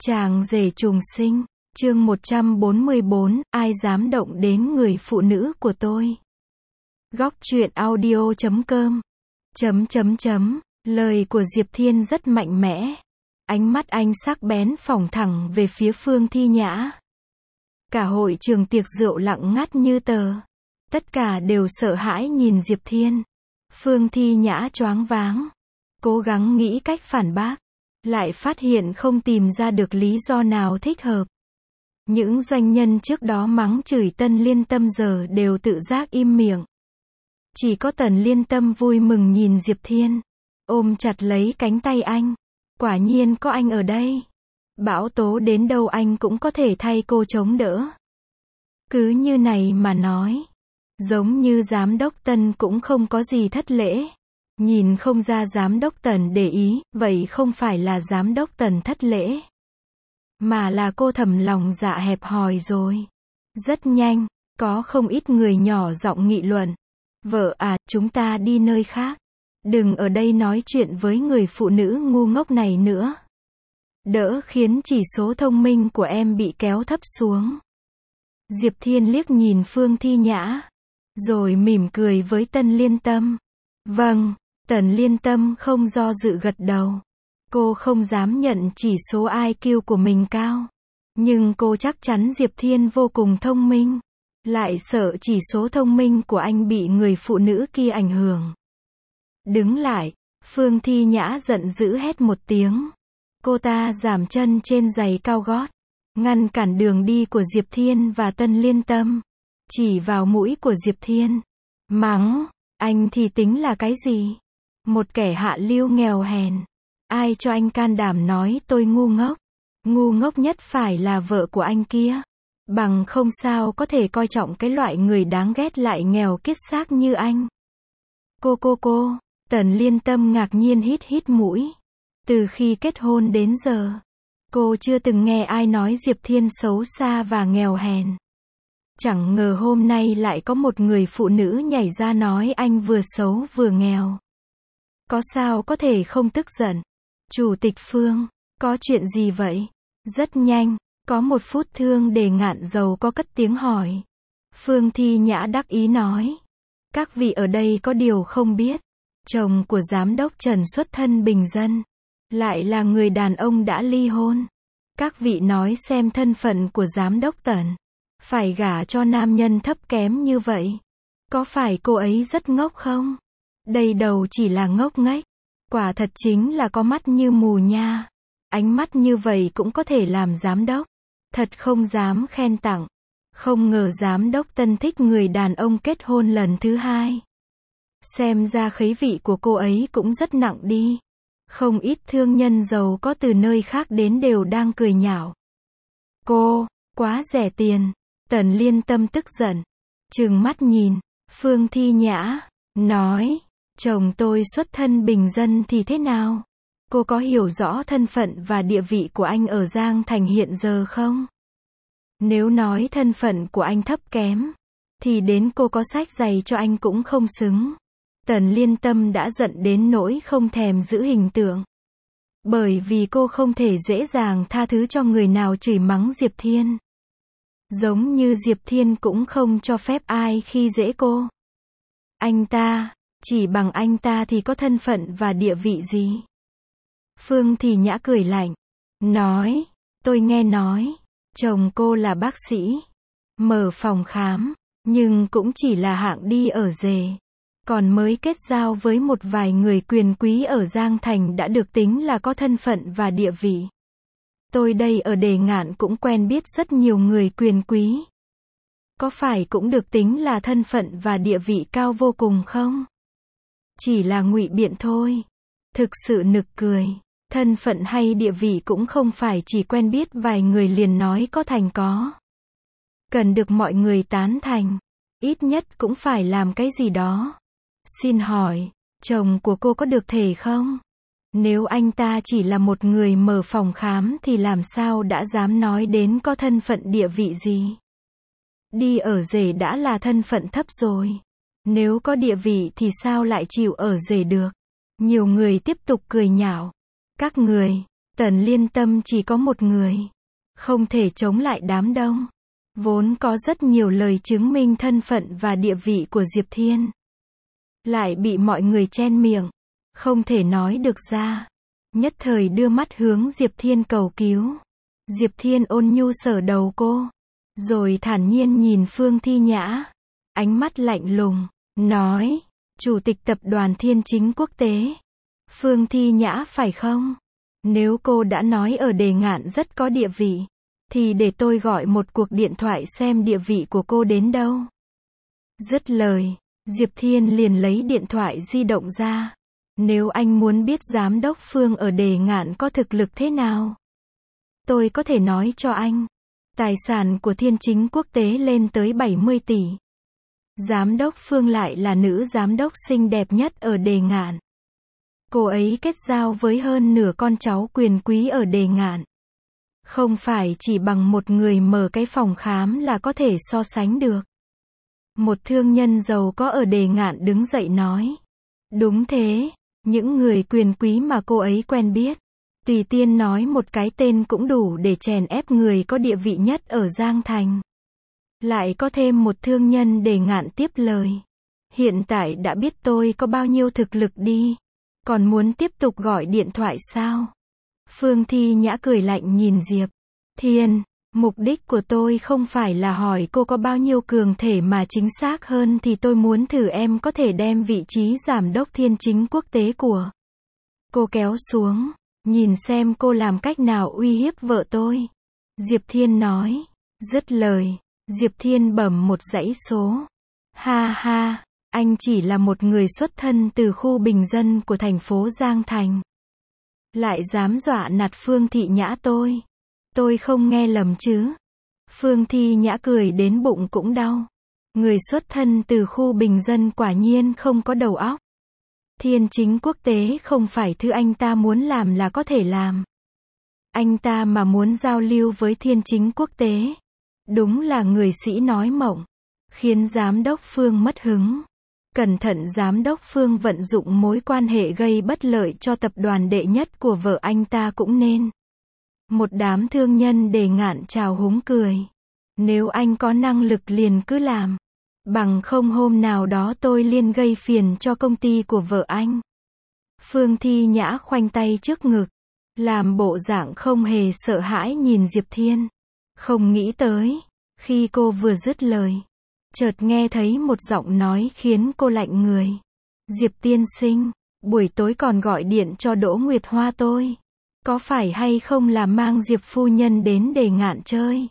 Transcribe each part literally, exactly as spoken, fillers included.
Chàng rể trùng sinh, chương một trăm bốn mươi bốn, ai dám động đến người phụ nữ của tôi. Góc truyện audio chấm com. Chấm chấm chấm, lời của Diệp Thiên rất mạnh mẽ. Ánh mắt anh sắc bén phóng thẳng về phía Phương Thi Nhã. Cả hội trường tiệc rượu lặng ngắt như tờ. Tất cả đều sợ hãi nhìn Diệp Thiên. Phương Thi Nhã choáng váng. Cố gắng nghĩ cách phản bác. Lại phát hiện không tìm ra được lý do nào thích hợp. Những doanh nhân trước đó mắng chửi Tần Liên Tâm giờ đều tự giác im miệng. Chỉ có Tần Liên Tâm vui mừng nhìn Diệp Thiên. Ôm chặt lấy cánh tay anh. Quả nhiên có anh ở đây. Bão tố đến đâu anh cũng có thể thay cô chống đỡ. Cứ như này mà nói. Giống như giám đốc Tần cũng không có gì thất lễ. Nhìn không ra giám đốc Tần để ý, vậy không phải là giám đốc Tần thất lễ. Mà là cô thầm lòng dạ hẹp hòi rồi. Rất nhanh, có không ít người nhỏ giọng nghị luận. Vợ à, chúng ta đi nơi khác. Đừng ở đây nói chuyện với người phụ nữ ngu ngốc này nữa. Đỡ khiến chỉ số thông minh của em bị kéo thấp xuống. Diệp Thiên liếc nhìn Phương Thi Nhã. Rồi mỉm cười với Tần Liên Tâm. Vâng. Tần Liên Tâm không do dự gật đầu. Cô không dám nhận chỉ số i kiu của mình cao. Nhưng cô chắc chắn Diệp Thiên vô cùng thông minh. Lại sợ chỉ số thông minh của anh bị người phụ nữ kia ảnh hưởng. Đứng lại, Phương Thi Nhã giận dữ hét một tiếng. Cô ta giảm chân trên giày cao gót. Ngăn cản đường đi của Diệp Thiên và Tần Liên Tâm. Chỉ vào mũi của Diệp Thiên. Mắng, anh thì tính là cái gì? Một kẻ hạ lưu nghèo hèn. Ai cho anh can đảm nói tôi ngu ngốc? Ngu ngốc nhất phải là vợ của anh kia. Bằng không sao có thể coi trọng cái loại người đáng ghét lại nghèo kiết xác như anh. Cô cô cô, Tần Liên Tâm ngạc nhiên hít hít mũi. Từ khi kết hôn đến giờ, cô chưa từng nghe ai nói Diệp Thiên xấu xa và nghèo hèn. Chẳng ngờ hôm nay lại có một người phụ nữ nhảy ra nói anh vừa xấu vừa nghèo. Có sao có thể không tức giận? Chủ tịch Phương, có chuyện gì vậy? Rất nhanh, có một phút thương để ngạn dầu có cất tiếng hỏi. Phương Thi Nhã đắc ý nói. Các vị ở đây có điều không biết. Chồng của giám đốc Trần xuất thân bình dân. Lại là người đàn ông đã ly hôn. Các vị nói xem thân phận của giám đốc Tần. Phải gả cho nam nhân thấp kém như vậy. Có phải cô ấy rất ngốc không? Đây đầu chỉ là ngốc nghếch. Quả thật chính là có mắt như mù nha. Ánh mắt như vậy cũng có thể làm giám đốc. Thật không dám khen tặng. Không ngờ giám đốc Tân thích người đàn ông kết hôn lần thứ hai. Xem ra khẩu vị của cô ấy cũng rất nặng đi. Không ít thương nhân giàu có từ nơi khác đến đều đang cười nhạo. Cô, quá rẻ tiền. Tần Liên Tâm tức giận. Trừng mắt nhìn. Phương Thi Nhã. Nói. Chồng tôi xuất thân bình dân thì thế nào? Cô có hiểu rõ thân phận và địa vị của anh ở Giang Thành hiện giờ không? Nếu nói thân phận của anh thấp kém, thì đến cô có sách giày cho anh cũng không xứng. Tần Liên Tâm đã giận đến nỗi không thèm giữ hình tượng. Bởi vì cô không thể dễ dàng tha thứ cho người nào chửi mắng Diệp Thiên. Giống như Diệp Thiên cũng không cho phép ai khi dễ cô. Anh ta, chỉ bằng anh ta thì có thân phận và địa vị gì? Phương Thi Nhã cười lạnh. Nói, tôi nghe nói, chồng cô là bác sĩ. Mở phòng khám, nhưng cũng chỉ là hạng đi ở rể. Còn mới kết giao với một vài người quyền quý ở Giang Thành đã được tính là có thân phận và địa vị. Tôi đây ở Đề Ngạn cũng quen biết rất nhiều người quyền quý. Có phải cũng được tính là thân phận và địa vị cao vô cùng không? Chỉ là ngụy biện thôi. Thực sự nực cười. Thân phận hay địa vị cũng không phải chỉ quen biết vài người liền nói có thành có. Cần được mọi người tán thành. Ít nhất cũng phải làm cái gì đó. Xin hỏi, chồng của cô có được thể không? Nếu anh ta chỉ là một người mở phòng khám thì làm sao đã dám nói đến có thân phận địa vị gì? Đi ở rể đã là thân phận thấp rồi. Nếu có địa vị thì sao lại chịu ở rể được? Nhiều người tiếp tục cười nhạo. Các người, Tần Liên Tâm chỉ có một người. Không thể chống lại đám đông. Vốn có rất nhiều lời chứng minh thân phận và địa vị của Diệp Thiên. Lại bị mọi người chen miệng. Không thể nói được ra. Nhất thời đưa mắt hướng Diệp Thiên cầu cứu. Diệp Thiên ôn nhu sờ đầu cô. Rồi thản nhiên nhìn Phương Thi Nhã. Ánh mắt lạnh lùng. Nói. Chủ tịch tập đoàn Thiên Chính Quốc tế. Phương Thi Nhã phải không? Nếu cô đã nói ở Đề Ngạn rất có địa vị. Thì để tôi gọi một cuộc điện thoại xem địa vị của cô đến đâu. Dứt lời. Diệp Thiên liền lấy điện thoại di động ra. Nếu anh muốn biết giám đốc Phương ở Đề Ngạn có thực lực thế nào, tôi có thể nói cho anh. Tài sản của Thiên Chính Quốc tế lên tới bảy mươi tỷ. Giám đốc Phương lại là nữ giám đốc xinh đẹp nhất ở Đề Ngạn. Cô ấy kết giao với hơn nửa con cháu quyền quý ở Đề Ngạn. Không phải chỉ bằng một người mở cái phòng khám là có thể so sánh được. Một thương nhân giàu có ở Đề Ngạn đứng dậy nói. Đúng thế, những người quyền quý mà cô ấy quen biết. Tùy tiên nói một cái tên cũng đủ để chèn ép người có địa vị nhất ở Giang Thành. Lại có thêm một thương nhân Đề Ngạn tiếp lời. Hiện tại đã biết tôi có bao nhiêu thực lực đi. Còn muốn tiếp tục gọi điện thoại sao? Phương Thi Nhã cười lạnh nhìn Diệp Thiên. Mục đích của tôi không phải là hỏi cô có bao nhiêu cường thể mà chính xác hơn thì tôi muốn thử em có thể đem vị trí giám đốc Thiên Chính Quốc tế của cô kéo xuống. Nhìn xem cô làm cách nào uy hiếp vợ tôi. Diệp Thiên nói. Dứt lời. Diệp Thiên bấm một dãy số. Ha ha, anh chỉ là một người xuất thân từ khu bình dân của thành phố Giang Thành. Lại dám dọa nạt Phương Thị Nhã tôi. Tôi không nghe lầm chứ. Phương Thi Nhã cười đến bụng cũng đau. Người xuất thân từ khu bình dân quả nhiên không có đầu óc. Thiên Chính Quốc tế không phải thứ anh ta muốn làm là có thể làm. Anh ta mà muốn giao lưu với Thiên Chính Quốc tế. Đúng là người sĩ nói mộng. Khiến giám đốc Phương mất hứng. Cẩn thận giám đốc Phương vận dụng mối quan hệ gây bất lợi cho tập đoàn đệ nhất của vợ anh ta cũng nên. Một đám thương nhân Đề Ngạn chào húng cười. Nếu anh có năng lực liền cứ làm. Bằng không hôm nào đó tôi liên gây phiền cho công ty của vợ anh. Phương Thi Nhã khoanh tay trước ngực. Làm bộ dạng không hề sợ hãi nhìn Diệp Thiên. Không nghĩ tới. Khi cô vừa dứt lời. Chợt nghe thấy một giọng nói khiến cô lạnh người. Diệp tiên sinh. Buổi tối còn gọi điện cho Đỗ Nguyệt Hoa tôi. Có phải hay không là mang Diệp phu nhân đến Đề Ngạn chơi?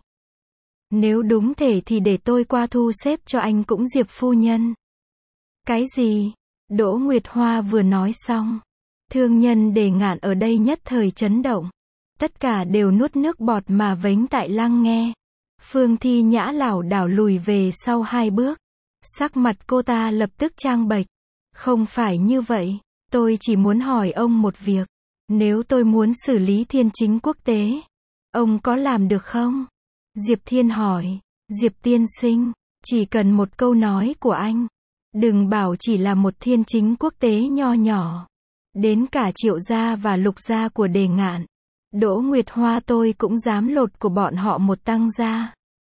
Nếu đúng thể thì để tôi qua thu xếp cho anh cũng Diệp phu nhân. Cái gì? Đỗ Nguyệt Hoa vừa nói xong. Thương nhân Đề Ngạn ở đây nhất thời chấn động. Tất cả đều nuốt nước bọt mà vếnh tại lăng nghe. Phương Thi Nhã lảo đảo lùi về sau hai bước. Sắc mặt cô ta lập tức trang bệch. Không phải như vậy. Tôi chỉ muốn hỏi ông một việc. Nếu tôi muốn xử lý Thiên Chính Quốc tế, ông có làm được không? Diệp Thiên hỏi. Diệp tiên sinh, chỉ cần một câu nói của anh. Đừng bảo chỉ là một Thiên Chính Quốc tế nho nhỏ. Đến cả Triệu gia và Lục gia của Đề Ngạn. Đỗ Nguyệt Hoa tôi cũng dám lột của bọn họ một tăng gia.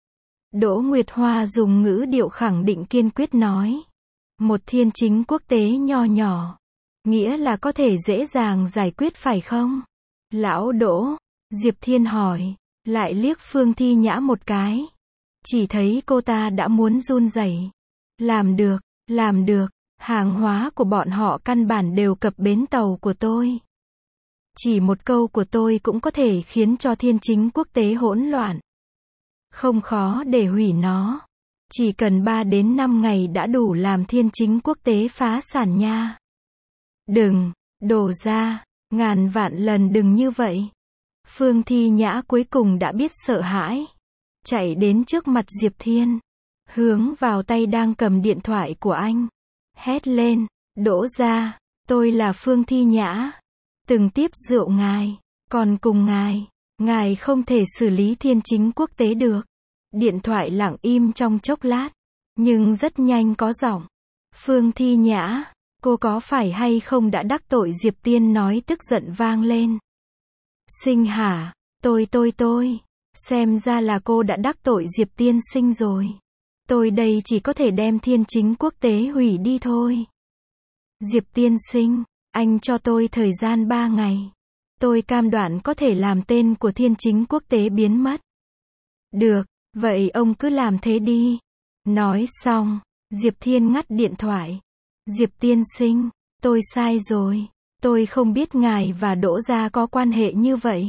Đỗ Nguyệt Hoa dùng ngữ điệu khẳng định kiên quyết nói. Một Thiên Chính Quốc tế nho nhỏ. Nghĩa là có thể dễ dàng giải quyết phải không? Lão Đỗ, Diệp Thiên hỏi, lại liếc Phương Thi Nhã một cái. Chỉ thấy cô ta đã muốn run rẩy. Làm được, làm được, hàng hóa của bọn họ căn bản đều cập bến tàu của tôi. Chỉ một câu của tôi cũng có thể khiến cho Thiên Chính Quốc tế hỗn loạn. Không khó để hủy nó. Chỉ cần ba đến năm ngày đã đủ làm Thiên Chính Quốc tế phá sản nha. Đừng, đổ ra, ngàn vạn lần đừng như vậy. Phương Thi Nhã cuối cùng đã biết sợ hãi. Chạy đến trước mặt Diệp Thiên. Hướng vào tay đang cầm điện thoại của anh. Hét lên, Đỗ ra, tôi là Phương Thi Nhã. Từng tiếp rượu ngài, còn cùng ngài, ngài không thể xử lý Thiên Chính Quốc tế được. Điện thoại lặng im trong chốc lát. Nhưng rất nhanh có giọng. Phương Thi Nhã. Cô có phải hay không đã đắc tội Diệp Tiên nói tức giận vang lên. Sinh hả? Tôi tôi tôi. Xem ra là cô đã đắc tội Diệp tiên sinh rồi. Tôi đây chỉ có thể đem thiên chính quốc tế hủy đi thôi. Diệp tiên sinh, anh cho tôi thời gian ba ngày. Tôi cam đoan có thể làm tên của thiên chính quốc tế biến mất. Được, vậy ông cứ làm thế đi. Nói xong, Diệp Thiên ngắt điện thoại. Diệp tiên sinh, tôi sai rồi. Tôi không biết ngài và Đỗ gia có quan hệ như vậy.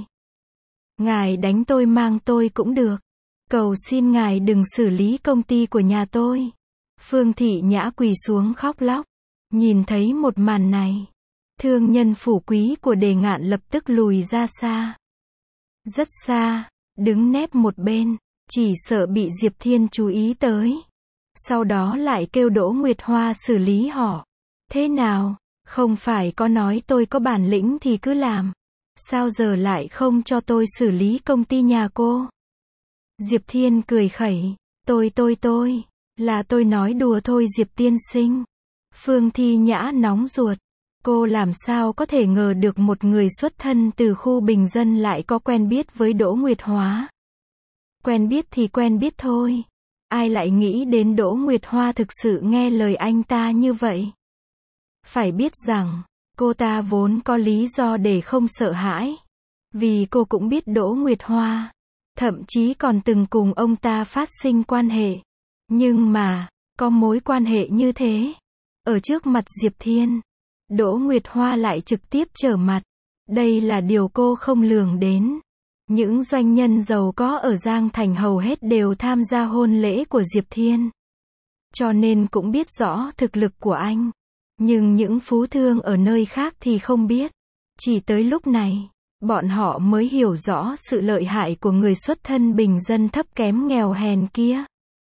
Ngài đánh tôi mang tôi cũng được. Cầu xin ngài đừng xử lý công ty của nhà tôi. Phương Thị Nhã quỳ xuống khóc lóc. Nhìn thấy một màn này, thương nhân phủ quý của Đề Ngạn lập tức lùi ra xa. Rất xa, đứng nép một bên, chỉ sợ bị Diệp Thiên chú ý tới. Sau đó lại kêu Đỗ Nguyệt Hoa xử lý họ. Thế nào, không phải có nói tôi có bản lĩnh thì cứ làm. Sao giờ lại không cho tôi xử lý công ty nhà cô? Diệp Thiên cười khẩy. Tôi tôi tôi, là tôi nói đùa thôi Diệp tiên sinh. Phương Thi Nhã nóng ruột. Cô làm sao có thể ngờ được một người xuất thân từ khu bình dân lại có quen biết với Đỗ Nguyệt Hoa. Quen biết thì quen biết thôi. Ai lại nghĩ đến Đỗ Nguyệt Hoa thực sự nghe lời anh ta như vậy? Phải biết rằng, cô ta vốn có lý do để không sợ hãi. Vì cô cũng biết Đỗ Nguyệt Hoa. Thậm chí còn từng cùng ông ta phát sinh quan hệ. Nhưng mà, có mối quan hệ như thế. Ở trước mặt Diệp Thiên, Đỗ Nguyệt Hoa lại trực tiếp trở mặt. Đây là điều cô không lường đến. Những doanh nhân giàu có ở Giang Thành hầu hết đều tham gia hôn lễ của Diệp Thiên. Cho nên cũng biết rõ thực lực của anh. Nhưng những phú thương ở nơi khác thì không biết. Chỉ tới lúc này, bọn họ mới hiểu rõ sự lợi hại của người xuất thân bình dân thấp kém nghèo hèn kia.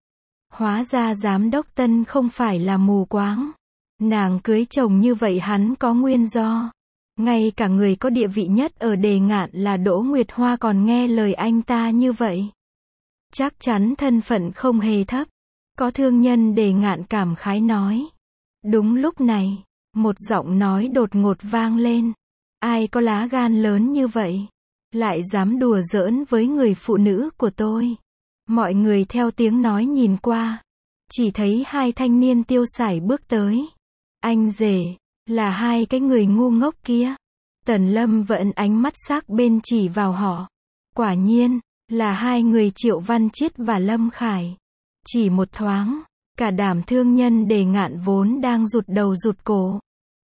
Hóa ra giám đốc Tân không phải là mù quáng. Nàng cưới chồng như vậy hắn có nguyên do. Ngay cả người có địa vị nhất ở Đề Ngạn là Đỗ Nguyệt Hoa còn nghe lời anh ta như vậy. Chắc chắn thân phận không hề thấp. Có thương nhân Đề Ngạn cảm khái nói. Đúng lúc này, một giọng nói đột ngột vang lên. Ai có lá gan lớn như vậy? Lại dám đùa giỡn với người phụ nữ của tôi. Mọi người theo tiếng nói nhìn qua. Chỉ thấy hai thanh niên tiêu sải bước tới. Anh rể, là hai cái người ngu ngốc kia. Tần Lâm vẫn ánh mắt sắc bên chỉ vào họ. Quả nhiên, là hai người Triệu Văn Chiết và Lâm Khải. Chỉ một thoáng, cả đám thương nhân Đề Ngạn vốn đang rụt đầu rụt cổ.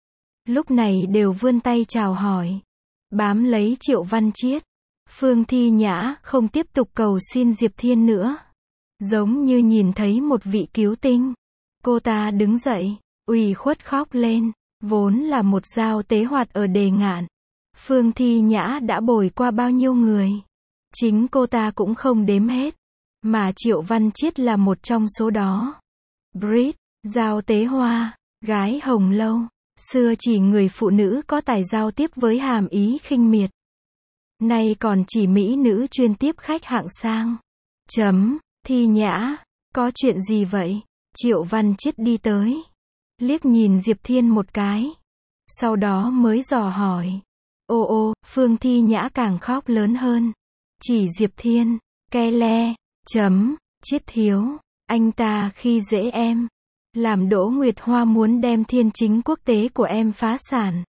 Lúc này đều vươn tay chào hỏi. Bám lấy Triệu Văn Chiết. Phương Thi Nhã không tiếp tục cầu xin Diệp Thiên nữa. Giống như nhìn thấy một vị cứu tinh. Cô ta đứng dậy, ủy khuất khóc lên. Vốn là một giao tế hoạt ở Đề Ngạn. Phương Thi Nhã đã bồi qua bao nhiêu người. Chính cô ta cũng không đếm hết. Mà Triệu Văn Chiết là một trong số đó. Brit, giao tế hoa, gái hồng lâu. Xưa chỉ người phụ nữ có tài giao tiếp với hàm ý khinh miệt. Nay còn chỉ mỹ nữ chuyên tiếp khách hạng sang. Chấm, Thi Nhã, có chuyện gì vậy? Triệu Văn Chiết đi tới. Liếc nhìn Diệp Thiên một cái. Sau đó mới dò hỏi. Ô ô, Phương Thi Nhã càng khóc lớn hơn. Chỉ Diệp Thiên, ke le, chấm, Chiết thiếu, anh ta khi dễ em. Làm Đỗ Nguyệt Hoa muốn đem thiên chính quốc tế của em phá sản.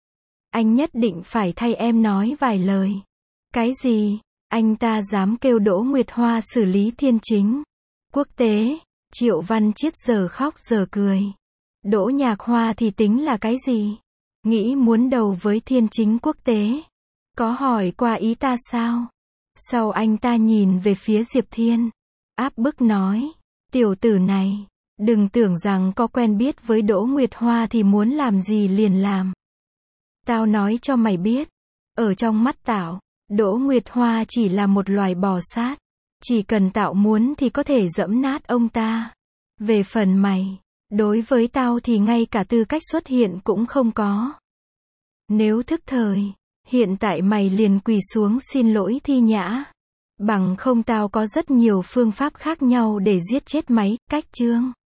Anh nhất định phải thay em nói vài lời. Cái gì? Anh ta dám kêu Đỗ Nguyệt Hoa xử lý thiên chính quốc tế? Triệu Văn Chiết giờ khóc giờ cười. Đỗ Nhạc Hoa thì tính là cái gì? Nghĩ muốn đầu với thiên chính quốc tế. Có hỏi qua ý ta sao? Sau anh ta nhìn về phía Diệp Thiên. Áp bức nói. Tiểu tử này, đừng tưởng rằng có quen biết với Đỗ Nguyệt Hoa thì muốn làm gì liền làm. Tao nói cho mày biết. Ở trong mắt tao, Đỗ Nguyệt Hoa chỉ là một loài bò sát. Chỉ cần tao muốn thì có thể giẫm nát ông ta. Về phần mày, đối với tao thì ngay cả tư cách xuất hiện cũng không có. Nếu thức thời, hiện tại mày liền quỳ xuống xin lỗi Thi Nhã. Bằng không tao có rất nhiều phương pháp khác nhau để giết chết mày, cách chương.